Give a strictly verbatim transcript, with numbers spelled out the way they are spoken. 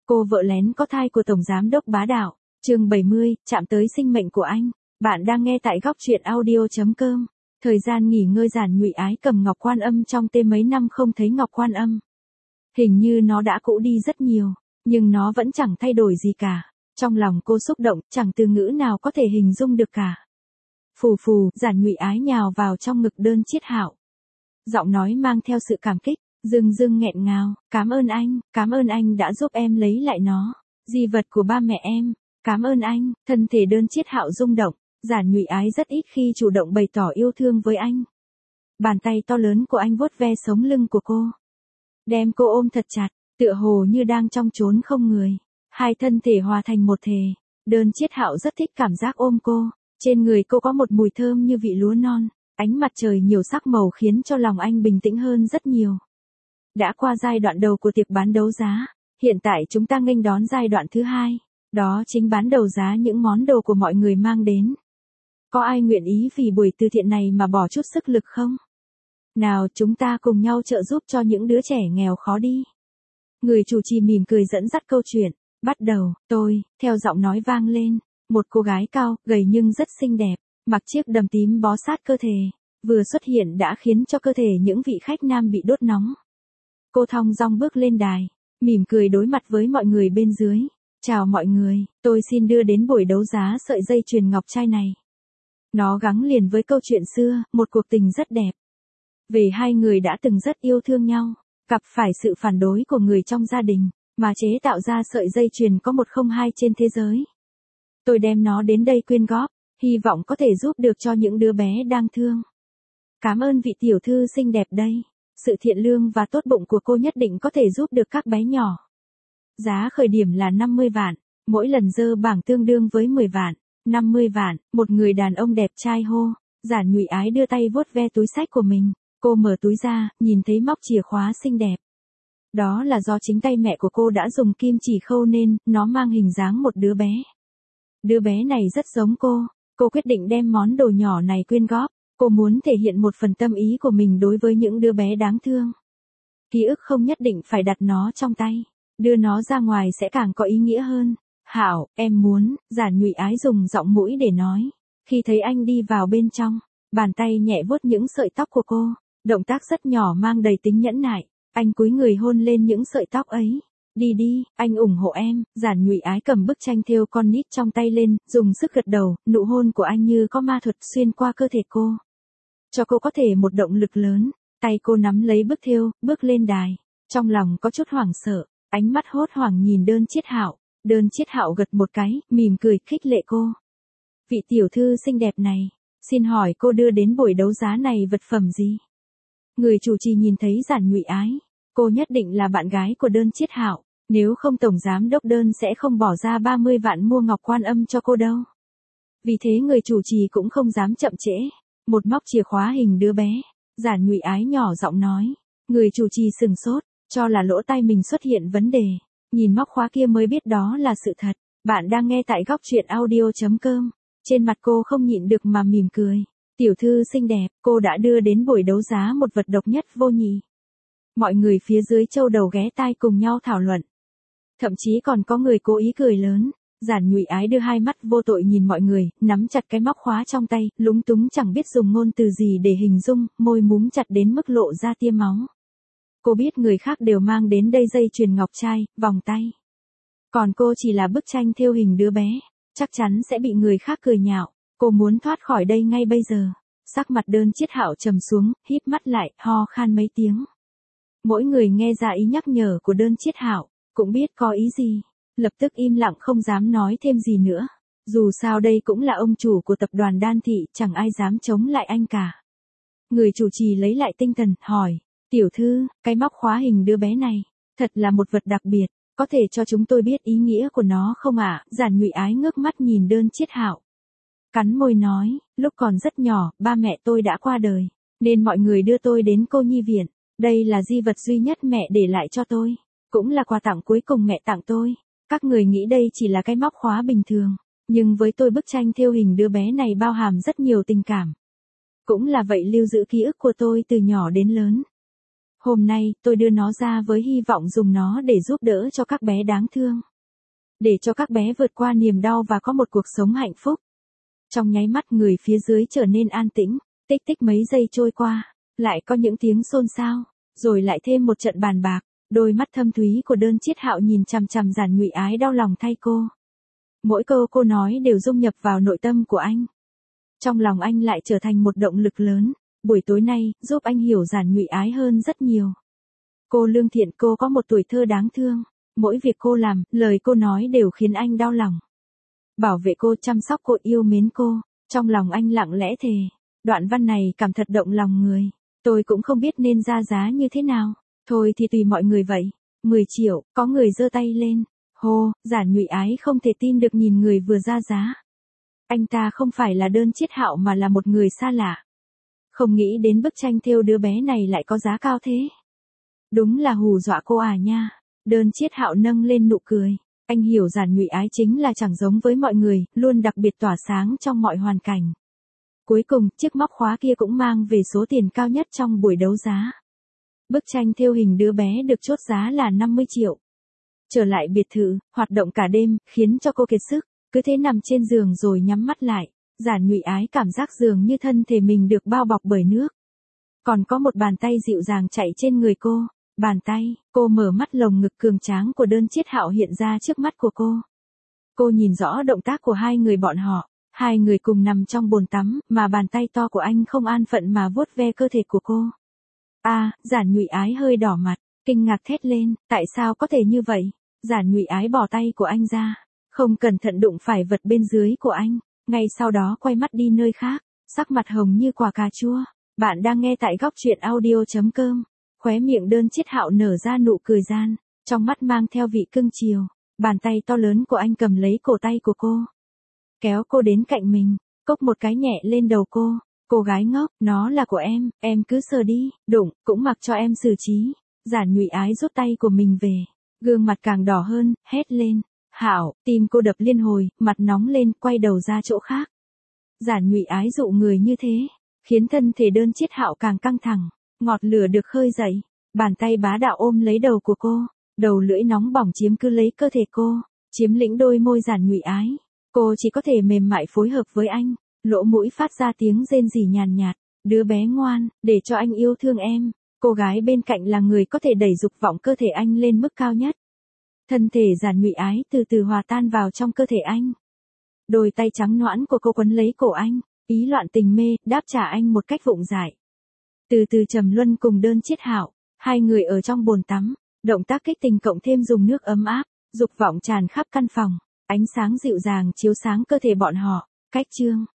Cô vợ lén có thai của Tổng Giám đốc bá đạo. Chương bảy mươi, chạm tới sinh mệnh của anh. Bạn đang nghe tại góc truyện audio chấm com. Thời gian nghỉ ngơi Giản Nhụy Ái cầm ngọc quan âm trong tê mấy năm không thấy ngọc quan âm. Hình như nó đã cũ đi rất nhiều, nhưng nó vẫn chẳng thay đổi gì cả. Trong lòng cô xúc động, chẳng từ ngữ nào có thể hình dung được cả. Phù phù, Giản Nhụy Ái nhào vào trong ngực Đơn Chiết Hạo. Giọng nói mang theo sự cảm kích, dưng dưng nghẹn ngào, "Cảm ơn anh, cảm ơn anh đã giúp em lấy lại nó, di vật của ba mẹ em, cảm ơn anh." Thân thể Đơn Chiết Hạo rung động, Giản Nhụy Ái rất ít khi chủ động bày tỏ yêu thương với anh. Bàn tay to lớn của anh vuốt ve sống lưng của cô, đem cô ôm thật chặt, tựa hồ như đang trong chốn không người. Hai thân thể hòa thành một thể. Đơn Chiết Hạo rất thích cảm giác ôm cô, trên người cô có một mùi thơm như vị lúa non, ánh mặt trời nhiều sắc màu khiến cho lòng anh bình tĩnh hơn rất nhiều. Đã qua giai đoạn đầu của tiệc bán đấu giá, hiện tại chúng ta nghênh đón giai đoạn thứ hai, đó chính bán đấu giá những món đồ của mọi người mang đến. Có ai nguyện ý vì buổi từ thiện này mà bỏ chút sức lực không? Nào chúng ta cùng nhau trợ giúp cho những đứa trẻ nghèo khó đi. Người chủ trì mỉm cười dẫn dắt câu chuyện. Bắt đầu, tôi, theo giọng nói vang lên, một cô gái cao, gầy nhưng rất xinh đẹp, mặc chiếc đầm tím bó sát cơ thể, vừa xuất hiện đã khiến cho cơ thể những vị khách nam bị đốt nóng. Cô thong dong bước lên đài, mỉm cười đối mặt với mọi người bên dưới. "Chào mọi người, tôi xin đưa đến buổi đấu giá sợi dây chuyền ngọc trai này." Nó gắn liền với câu chuyện xưa, một cuộc tình rất đẹp. Về hai người đã từng rất yêu thương nhau, gặp phải sự phản đối của người trong gia đình, mà chế tạo ra sợi dây chuyền có một không hai trên thế giới. Tôi đem nó đến đây quyên góp, hy vọng có thể giúp được cho những đứa bé đang thương. Cảm ơn vị tiểu thư xinh đẹp đây. Sự thiện lương và tốt bụng của cô nhất định có thể giúp được các bé nhỏ. Giá khởi điểm là năm mươi vạn, mỗi lần dơ bảng tương đương với mười vạn, năm mươi vạn, một người đàn ông đẹp trai hô. Giản Nhụy Ái đưa tay vuốt ve túi xách của mình, cô mở túi ra, nhìn thấy móc chìa khóa xinh đẹp. Đó là do chính tay mẹ của cô đã dùng kim chỉ khâu nên, nó mang hình dáng một đứa bé. Đứa bé này rất giống cô, cô quyết định đem món đồ nhỏ này quyên góp, cô muốn thể hiện một phần tâm ý của mình đối với những đứa bé đáng thương. Ký ức không nhất định phải đặt nó trong tay, đưa nó ra ngoài sẽ càng có ý nghĩa hơn. "Hảo, em muốn," Giản Nhụy Ái dùng giọng mũi để nói. Khi thấy anh đi vào bên trong, bàn tay nhẹ vuốt những sợi tóc của cô, động tác rất nhỏ mang đầy tính nhẫn nại. Anh cúi người hôn lên những sợi tóc ấy. "Đi đi, anh ủng hộ em." Giản Nhụy Ái cầm bức tranh thêu con nít trong tay lên, dùng sức gật đầu, nụ hôn của anh như có ma thuật xuyên qua cơ thể cô, cho cô có thể một động lực lớn. Tay cô nắm lấy bức thêu, bước lên đài. Trong lòng có chút hoảng sợ, ánh mắt hốt hoảng nhìn Đơn Chiết Hạo. Đơn Chiết Hạo gật một cái, mỉm cười khích lệ cô. "Vị tiểu thư xinh đẹp này, xin hỏi cô đưa đến buổi đấu giá này vật phẩm gì?" Người chủ trì nhìn thấy Giản Nhụy Ái, cô nhất định là bạn gái của Đơn Chiết Hạo, nếu không Tổng Giám đốc Đơn sẽ không bỏ ra ba mươi vạn mua ngọc quan âm cho cô đâu. Vì thế người chủ trì cũng không dám chậm trễ, một móc chìa khóa hình đứa bé. Giản Nhụy Ái nhỏ giọng nói. Người chủ trì sừng sốt, cho là lỗ tai mình xuất hiện vấn đề, nhìn móc khóa kia mới biết đó là sự thật. Bạn đang nghe tại góc truyện audio chấm com. Trên mặt cô không nhịn được mà mỉm cười. "Tiểu thư xinh đẹp, cô đã đưa đến buổi đấu giá một vật độc nhất vô nhị." Mọi người phía dưới châu đầu ghé tai cùng nhau thảo luận. Thậm chí còn có người cố ý cười lớn. Giản Nhụy Ái đưa hai mắt vô tội nhìn mọi người, nắm chặt cái móc khóa trong tay, lúng túng chẳng biết dùng ngôn từ gì để hình dung, môi múm chặt đến mức lộ ra tia máu. Cô biết người khác đều mang đến đây dây chuyền ngọc trai, vòng tay. Còn cô chỉ là bức tranh thêu hình đứa bé, chắc chắn sẽ bị người khác cười nhạo. Cô muốn thoát khỏi đây ngay bây giờ. Sắc mặt Đơn Chiết Hạo trầm xuống, híp mắt lại, ho khan mấy tiếng. Mỗi người nghe ra ý nhắc nhở của Đơn Chiết Hạo, cũng biết có ý gì, lập tức im lặng không dám nói thêm gì nữa. Dù sao đây cũng là ông chủ của tập đoàn Đan Thị, chẳng ai dám chống lại anh cả. Người chủ trì lấy lại tinh thần, hỏi. "Tiểu thư, cái móc khóa hình đứa bé này, thật là một vật đặc biệt, có thể cho chúng tôi biết ý nghĩa của nó không ạ?" Giản Nhụy Ái ngước mắt nhìn Đơn Chiết Hạo, cắn môi nói, "Lúc còn rất nhỏ, ba mẹ tôi đã qua đời, nên mọi người đưa tôi đến cô nhi viện. Đây là di vật duy nhất mẹ để lại cho tôi, cũng là quà tặng cuối cùng mẹ tặng tôi. Các người nghĩ đây chỉ là cái móc khóa bình thường, nhưng với tôi bức tranh thêu hình đứa bé này bao hàm rất nhiều tình cảm. Cũng là vậy lưu giữ ký ức của tôi từ nhỏ đến lớn." Hôm nay, tôi đưa nó ra với hy vọng dùng nó để giúp đỡ cho các bé đáng thương. Để cho các bé vượt qua niềm đau và có một cuộc sống hạnh phúc. Trong nháy mắt người phía dưới trở nên an tĩnh, tích tích mấy giây trôi qua, lại có những tiếng xôn xao, rồi lại thêm một trận bàn bạc, đôi mắt thâm thúy của Đơn Chiết Hạo nhìn chằm chằm Giản Nhụy Ái đau lòng thay cô. Mỗi câu cô nói đều dung nhập vào nội tâm của anh. Trong lòng anh lại trở thành một động lực lớn, buổi tối nay, giúp anh hiểu Giản Nhụy Ái hơn rất nhiều. Cô lương thiện, cô có một tuổi thơ đáng thương, mỗi việc cô làm, lời cô nói đều khiến anh đau lòng. Bảo vệ cô, chăm sóc cô, yêu mến cô, trong lòng anh lặng lẽ thề. Đoạn văn này cảm thật động lòng người, tôi cũng không biết nên ra giá như thế nào, thôi thì tùy mọi người vậy. mười triệu, có người giơ tay lên. Hô, Giản Nhụy Ái không thể tin được nhìn người vừa ra giá. Anh ta không phải là Đơn Chiết Hạo mà là một người xa lạ. Không nghĩ đến bức tranh thêu đứa bé này lại có giá cao thế. Đúng là hù dọa cô à nha. Đơn Chiết Hạo nâng lên nụ cười. Anh hiểu Giản Nhụy Ái chính là chẳng giống với mọi người, luôn đặc biệt tỏa sáng trong mọi hoàn cảnh. Cuối cùng, chiếc móc khóa kia cũng mang về số tiền cao nhất trong buổi đấu giá. Bức tranh thêu hình đứa bé được chốt giá là năm mươi triệu. Trở lại biệt thự, hoạt động cả đêm, khiến cho cô kiệt sức, cứ thế nằm trên giường rồi nhắm mắt lại. Giản Nhụy Ái cảm giác dường như thân thể mình được bao bọc bởi nước. Còn có một bàn tay dịu dàng chạy trên người cô. Bàn tay, cô mở mắt, lồng ngực cường tráng của Đơn Chiết Hạo hiện ra trước mắt của cô. Cô nhìn rõ động tác của hai người bọn họ. Hai người cùng nằm trong bồn tắm, mà bàn tay to của anh không an phận mà vuốt ve cơ thể của cô. A, à, Giản Nhụy Ái hơi đỏ mặt, kinh ngạc thét lên, tại sao có thể như vậy? Giản Nhụy Ái bỏ tay của anh ra, không cẩn thận đụng phải vật bên dưới của anh, ngay sau đó quay mắt đi nơi khác, sắc mặt hồng như quả cà chua. Bạn đang nghe tại góc truyện audio chấm com. Khóe miệng Đơn Chiết Hạo nở ra nụ cười gian, trong mắt mang theo vị cưng chiều. Bàn tay to lớn của anh cầm lấy cổ tay của cô, kéo cô đến cạnh mình, cốc một cái nhẹ lên đầu cô. Cô gái ngốc, nó là của em, em cứ sờ đi, đụng, cũng mặc cho em xử trí. Giản Nhụy Ái rút tay của mình về, gương mặt càng đỏ hơn, hét lên. Hạo, tim cô đập liên hồi, mặt nóng lên, quay đầu ra chỗ khác. Giản Nhụy Ái dụ người như thế, khiến thân thể Đơn Chiết Hạo càng căng thẳng, ngọt lửa được khơi dậy. Bàn tay bá đạo ôm lấy đầu của cô, đầu lưỡi nóng bỏng chiếm cứ lấy cơ thể cô, chiếm lĩnh đôi môi Giản Nhụy Ái. Cô chỉ có thể mềm mại phối hợp với anh, lỗ mũi phát ra tiếng rên rỉ nhàn nhạt, đứa bé ngoan, để cho anh yêu thương em. Cô gái bên cạnh là người có thể đẩy dục vọng cơ thể anh lên mức cao nhất. Thân thể Giản Nhụy Ái từ từ hòa tan vào trong cơ thể anh. Đôi tay trắng nõn của cô quấn lấy cổ anh, ý loạn tình mê, đáp trả anh một cách vụng dại. Từ từ trầm luân cùng Đơn Chiết Hạo, hai người ở trong bồn tắm, động tác kích tình cộng thêm dùng nước ấm áp, dục vọng tràn khắp căn phòng, ánh sáng dịu dàng chiếu sáng cơ thể bọn họ. Cách chương